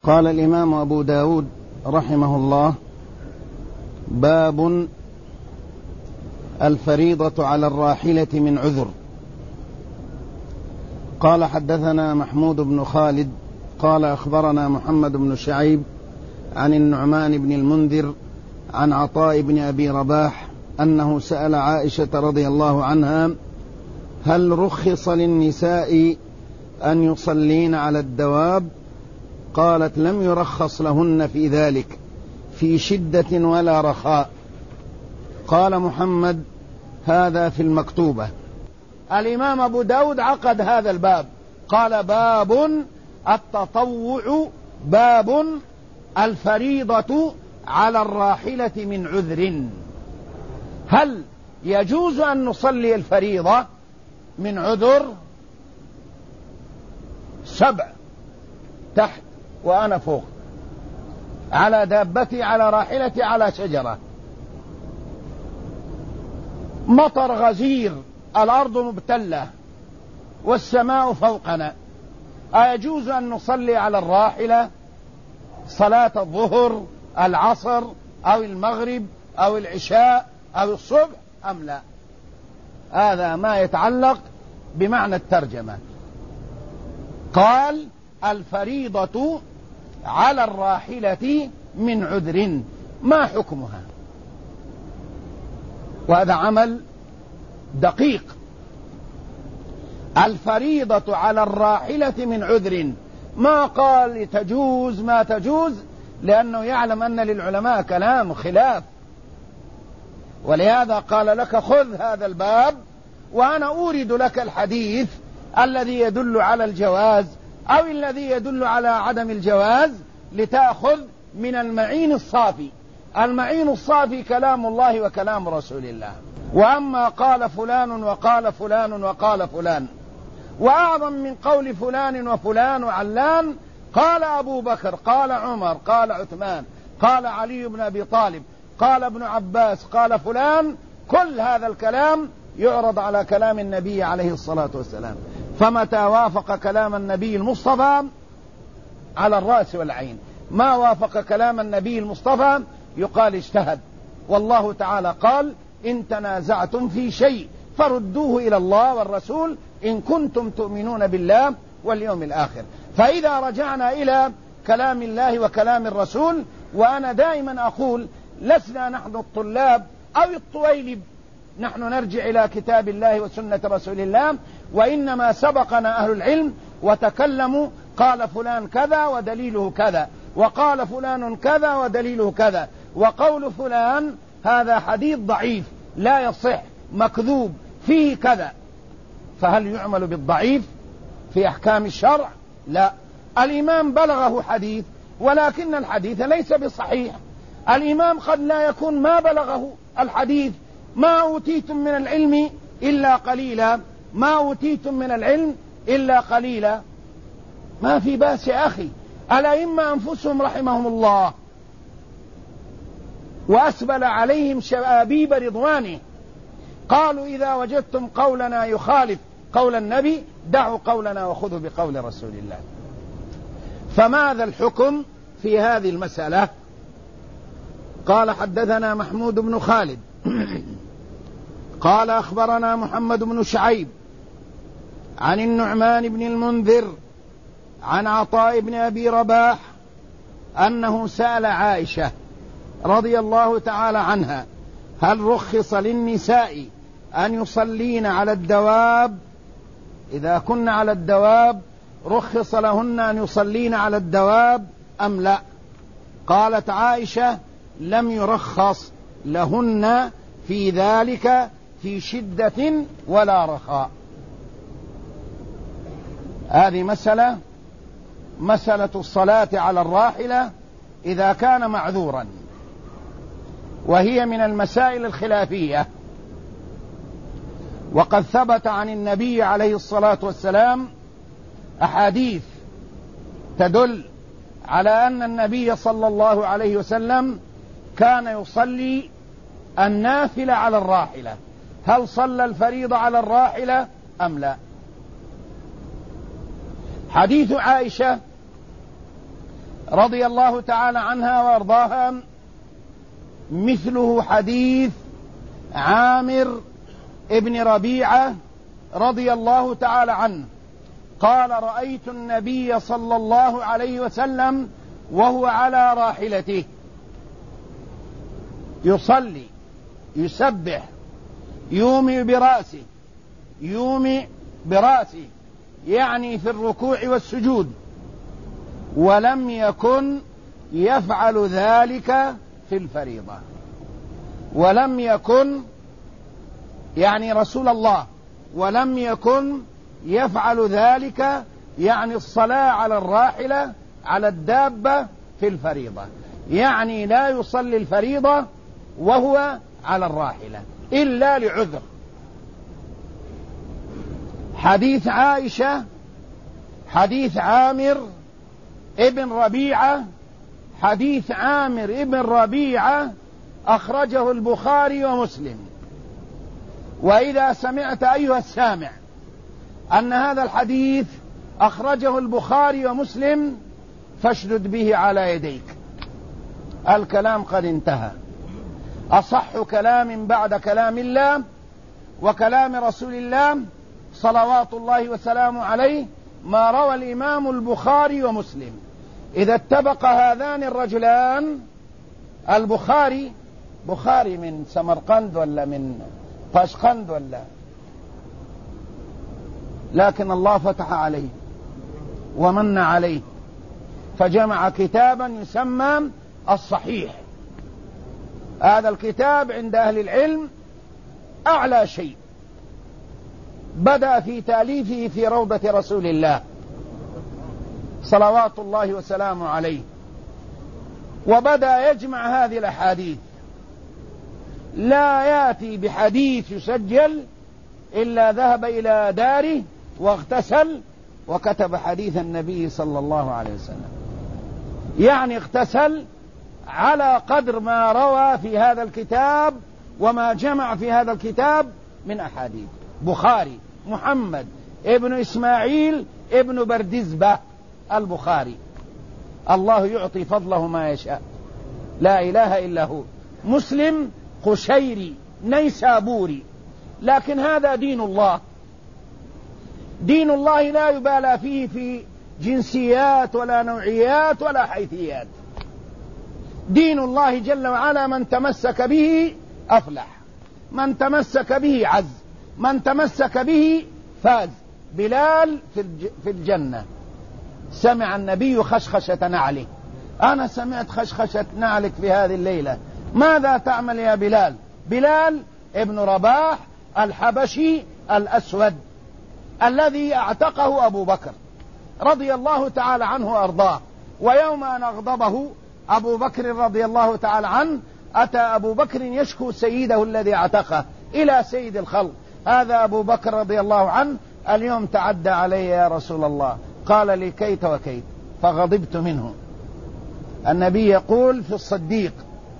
قال الإمام أبو داود رحمه الله: باب الفريضة على الراحلة من عذر. قال: حدثنا محمود بن خالد قال: أخبرنا محمد بن شعيب عن النعمان بن المنذر عن عطاء بن أبي رباح أنه سأل عائشة رضي الله عنها: هل رخص للنساء أن يصلين على الدواب؟ قالت: لم يرخص لهن في ذلك في شدة ولا رخاء. قال محمد: هذا في المكتوبة. الإمام أبو داود عقد هذا الباب، قال: باب التطوع، باب الفريضة على الراحلة من عذر. هل يجوز أن نصلي الفريضة من عذر؟ 7 تحت وأنا فوق، على دابتي، على راحلتي، على شجرة، مطر غزير، الأرض مبتلة والسماء فوقنا، أيجوز أن نصلي على الراحلة صلاة الظهر، العصر، أو المغرب، أو العشاء، أو الصبح، أم لا؟ هذا ما يتعلق بمعنى الترجمة. قال: الفريضة على الراحلة من عذر، ما حكمها؟ وهذا عمل دقيق. الفريضة على الراحلة من عذر، ما قال تجوز ما تجوز، لأنه يعلم أن للعلماء كلام خلاف، ولهذا قال لك: خذ هذا الباب وأنا أورد لك الحديث الذي يدل على الجواز أو الذي يدل على عدم الجواز، لتأخذ من المعين الصافي. المعين الصافي كلام الله وكلام رسول الله. وأما قال فلان وقال فلان وقال فلان، وأعظم من قول فلان وفلان وعلان، قال أبو بكر، قال عمر، قال عثمان، قال علي بن أبي طالب، قال ابن عباس، قال فلان، كل هذا الكلام يعرض على كلام النبي عليه الصلاة والسلام. فمتى وافق كلام النبي المصطفى على الرأس والعين، ما وافق كلام النبي المصطفى يقال اجتهد. والله تعالى قال: إن تنازعتم في شيء فردوه إلى الله والرسول إن كنتم تؤمنون بالله واليوم الآخر. فإذا رجعنا إلى كلام الله وكلام الرسول، وأنا دائما أقول: لسنا نحن الطلاب أو الطويلب، نحن نرجع إلى كتاب الله وسنة رسول الله، وإنما سبقنا أهل العلم وتكلموا، قال فلان كذا ودليله كذا، وقال فلان كذا ودليله كذا، وقول فلان هذا حديث ضعيف لا يصح، مكذوب، فيه كذا. فهل يعمل بالضعيف في أحكام الشرع؟ لا. الإمام بلغه حديث، ولكن الحديث ليس بصحيح. الإمام قد لا يكون ما بلغه الحديث. ما أوتيتم من العلم إلا قليلا، ما أوتيتم من العلم إلا قليلا. ما في باس يا أخي. الأئمة أنفسهم رحمهم الله وأسبل عليهم شبابيب رضوانه قالوا: إذا وجدتم قولنا يخالف قول النبي دعوا قولنا وخذوا بقول رسول الله. فماذا الحكم في هذه المسألة؟ قال: حدثنا محمود بن خالد قال: أخبرنا محمد بن شعيب عن النعمان بن المنذر عن عطاء بن أبي رباح أنه سأل عائشة رضي الله تعالى عنها: هل رخص للنساء أن يصلين على الدواب؟ إذا كن على الدواب رخص لهن أن يصلين على الدواب أم لا؟ قالت عائشة: لم يرخص لهن في ذلك في شدة ولا رخاء. هذه مسألة الصلاة على الراحلة إذا كان معذورا، وهي من المسائل الخلافية. وقد ثبت عن النبي عليه الصلاة والسلام أحاديث تدل على أن النبي صلى الله عليه وسلم كان يصلي النافلة على الراحلة. هل صلى الفريضة على الراحلة أم لا؟ حديث عائشة رضي الله تعالى عنها وارضاها مثله حديث عامر ابن ربيعة رضي الله تعالى عنه قال: رأيت النبي صلى الله عليه وسلم وهو على راحلته يصلي يسبح يومي برأسه يعني في الركوع والسجود، ولم يكن يفعل ذلك في الفريضة. ولم يكن يعني رسول الله ولم يكن يفعل ذلك يعني الصلاة على الراحلة على الدابة في الفريضة، يعني لا يصلي الفريضة وهو على الراحلة إلا لعذر. حديث عائشة حديث عامر ابن ربيعة حديث عامر ابن ربيعة أخرجه البخاري ومسلم. وإذا سمعت أيها السامع أن هذا الحديث أخرجه البخاري ومسلم فاشدد به على يديك، الكلام قد انتهى. أصح كلام بعد كلام الله وكلام رسول الله صلوات الله وسلامه عليه ما روى الإمام البخاري ومسلم. إذا اتفق هذان الرجلان، البخاري من سمرقند ولا من طاشقند ولا، لكن الله فتح عليه ومن عليه فجمع كتابا يسمى الصحيح. هذا الكتاب عند أهل العلم أعلى شيء، بدأ في تأليفه في روضة رسول الله صلوات الله وسلامه عليه، وبدأ يجمع هذه الأحاديث. لا يأتي بحديث يسجل إلا ذهب إلى داره واغتسل وكتب حديث النبي صلى الله عليه وسلم، يعني اغتسل على قدر ما روى في هذا الكتاب وما جمع في هذا الكتاب من أحاديث. بخاري محمد ابن إسماعيل ابن بردزبة البخاري، الله يعطي فضله ما يشاء، لا إله إلا هو. مسلم قشيري نيسابوري، لكن هذا دين الله، دين الله لا يبالى فيه في جنسيات ولا نوعيات ولا حيثيات. دين الله جل وعلا من تمسك به أفلح، من تمسك به عز، من تمسك به فاز. بلال في الجنة سمع النبي خشخشة نعله. أنا سمعت خشخشة نعلك في هذه الليلة، ماذا تعمل يا بلال؟ بلال ابن رباح الحبشي الأسود الذي اعتقه أبو بكر رضي الله تعالى عنه وأرضاه. ويوم أن أغضبه أبو بكر رضي الله تعالى عنه، أتى أبو بكر يشكو سيده الذي اعتقه إلى سيد الخلق. هذا أبو بكر رضي الله عنه اليوم تعدى علي يا رسول الله. قال لي: كيت وكيت، فغضبت منه. النبي يقول في الصديق: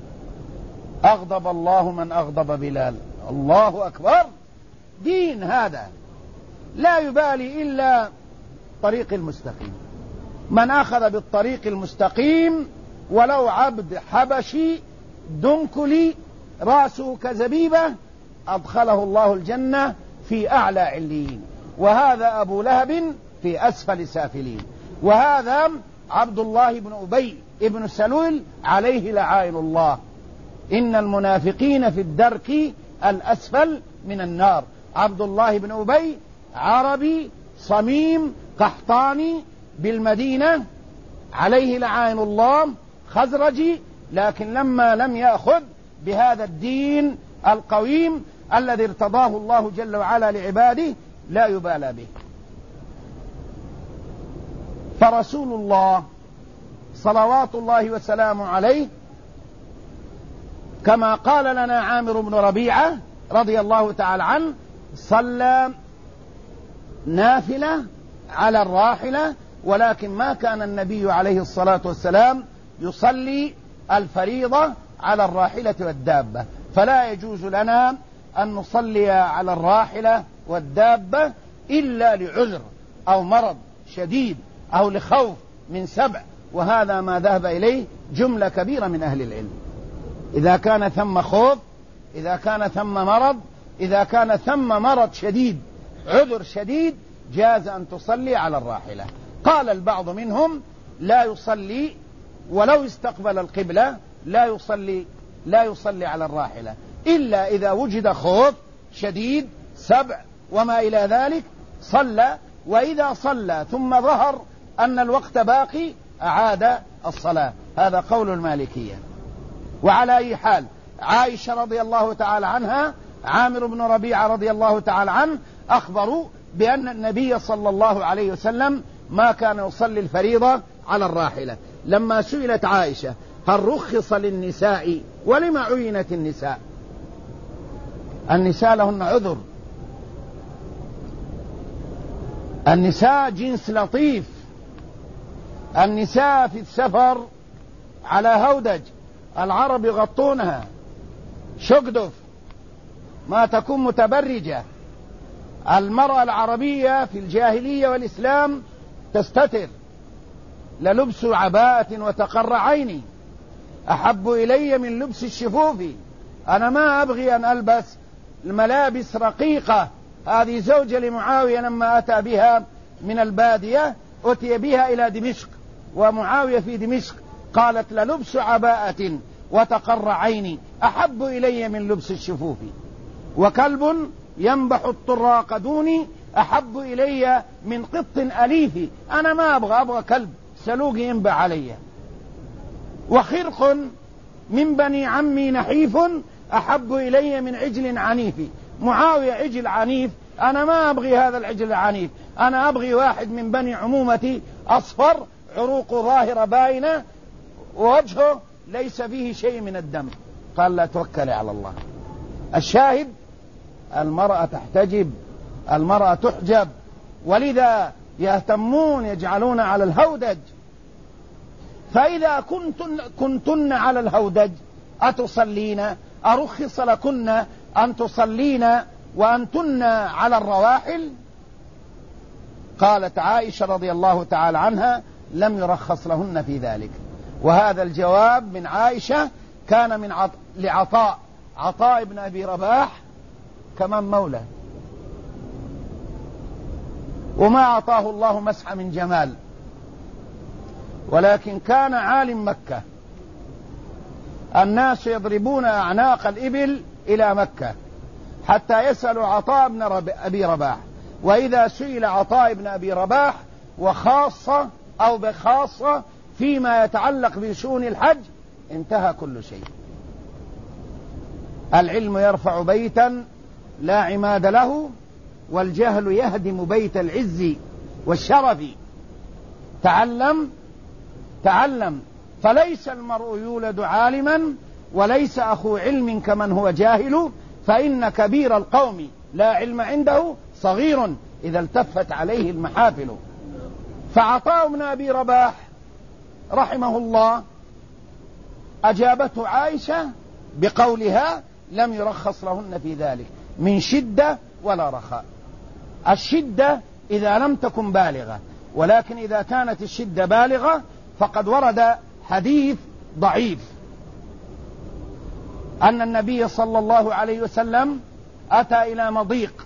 أغضب الله من أغضب بلال. الله أكبر. دين هذا لا يبالي إلا طريق المستقيم. من أخذ بالطريق المستقيم ولو عبد حبشي دنكلي رأسه كزبيبة أدخله الله الجنة في أعلى عليين، وهذا أبو لهب في أسفل سافلين، وهذا عبد الله بن أبي ابن سلول عليه لعائن الله. إن المنافقين في الدرك الأسفل من النار. عبد الله بن أبي عربي صميم قحطاني بالمدينة عليه لعائن الله، خزرجي، لكن لما لم يأخذ بهذا الدين القويم الذي ارتضاه الله جل وعلا لعباده لا يبالى به. فرسول الله صلوات الله وسلامه عليه كما قال لنا عامر بن ربيعة رضي الله تعالى عنه صلى نافلة على الراحلة، ولكن ما كان النبي عليه الصلاة والسلام يصلي الفريضة على الراحلة والدابة. فلا يجوز لنا أن نصلي على الراحلة والدابة إلا لعذر أو مرض شديد أو لخوف من سبع وهذا ما ذهب إليه جملة كبيرة من أهل العلم. إذا كان ثم خوف، إذا كان ثم مرض، إذا كان ثم مرض شديد، عذر شديد، جاز أن تصلي على الراحلة. قال البعض منهم لا يصلي ولو استقبل القبلة، لا يصلي على الراحلة إلا إذا وجد خوف شديد، سبع وما إلى ذلك، صلى. وإذا صلى ثم ظهر أن الوقت باقي أعاد الصلاة. هذا قول المالكية. وعلى أي حال، عائشة رضي الله تعالى عنها، عامر بن ربيعة رضي الله تعالى عنه، أخبروا بأن النبي صلى الله عليه وسلم ما كان يصلي الفريضة على الراحلة. لما سئلت عائشة هل رخص للنساء، ولما عينت النساء؟ النساء لهن عذر، النساء جنس لطيف، النساء في السفر على هودج، العرب يغطونها شقدف، ما تكون متبرجة. المرأة العربية في الجاهلية والإسلام تستتر، للبس عباءة وتقر عيني أحب إلي من لبس الشفوف. أنا ما أبغي أن ألبس الملابس رقيقة. هذه زوجة لمعاوية لما أتى بها من البادية، أتي بها إلى دمشق ومعاوية في دمشق، قالت للبس عباءة وتقر عيني أحب إلي من لبس الشفوف، وكلب ينبح الطراق دوني أحب إلي من قط أليف. أنا ما أبغى كلب سلوق ينبح علي. وخرق من بني عمي نحيف أحب إلي من عجل عنيف. معاوية عجل عنيف، أنا ما أبغي هذا العجل العنيف، أنا أبغي واحد من بني عمومتي أصفر، عروق ظاهرة باينة، ووجهه ليس فيه شيء من الدم. قال لا، توكلي على الله. الشاهد، المرأة تحتجب، المرأة تحجب، ولذا يهتمون يجعلون على الهودج. فإذا كنتن على الهودج أتصلين؟ أرخص لكن أن تصلين وأنتن على الرواحل؟ قالت عائشة رضي الله تعالى عنها لم يرخص لهن في ذلك. وهذا الجواب من عائشة كان من عطاء بن أبي رباح، كمان مولى، وما أعطاه الله مسح من جمال، ولكن كان عالم مكة. الناس يضربون أعناق الإبل إلى مكة حتى يسألوا عطاء بن أبي رباح، وإذا سئل عطاء بن أبي رباح وخاصة أو بخاصة فيما يتعلق بشؤون الحج انتهى كل شيء. العلم يرفع بيتا لا عماد له، والجهل يهدم بيت العز والشرف. تعلم، فليس المرء يولد عالما، وليس أخو علم كمن هو جاهل، فإن كبير القوم لا علم عنده صغير إذا التفت عليه المحافل. فعطاء بن أبي رباح رحمه الله أجابته عائشة بقولها لم يرخص لهن في ذلك من شدة ولا رخاء. الشدة إذا لم تكن بالغة، ولكن إذا كانت الشدة بالغة فقد ورد حديث ضعيف أن النبي صلى الله عليه وسلم أتى إلى مضيق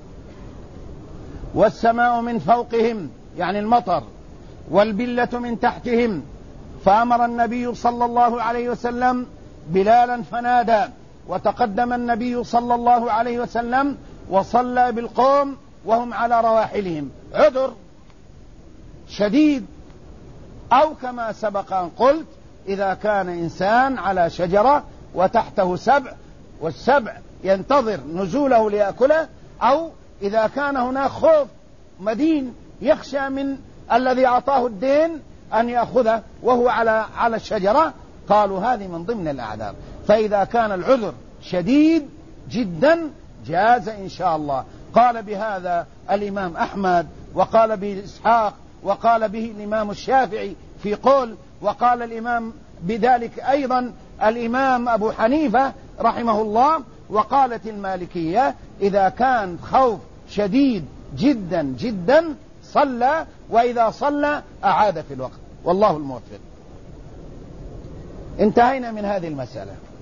والسماء من فوقهم، يعني المطر، والبلة من تحتهم، فأمر النبي صلى الله عليه وسلم بلالا فنادى، وتقدم النبي صلى الله عليه وسلم وصلى بالقوم وهم على رواحلهم، عذر شديد. أو كما سبق أن قلت، إذا كان إنسان على شجرة وتحته سبع والسبع ينتظر نزوله ليأكله، أو إذا كان هناك خوف مدين يخشى من الذي أعطاه الدين أن يأخذه وهو على الشجرة، قالوا هذه من ضمن الأعذار. فإذا كان العذر شديد جدا جاز إن شاء الله. قال بهذا الإمام أحمد، وقال به إسحاق، وقال به الإمام الشافعي في قول، وقال الإمام بذلك أيضا الإمام أبو حنيفة رحمه الله، وقالت المالكية إذا كان خوف شديد جدا جدا صلى، وإذا صلى أعاد في الوقت. والله الموفق. انتهينا من هذه المسألة.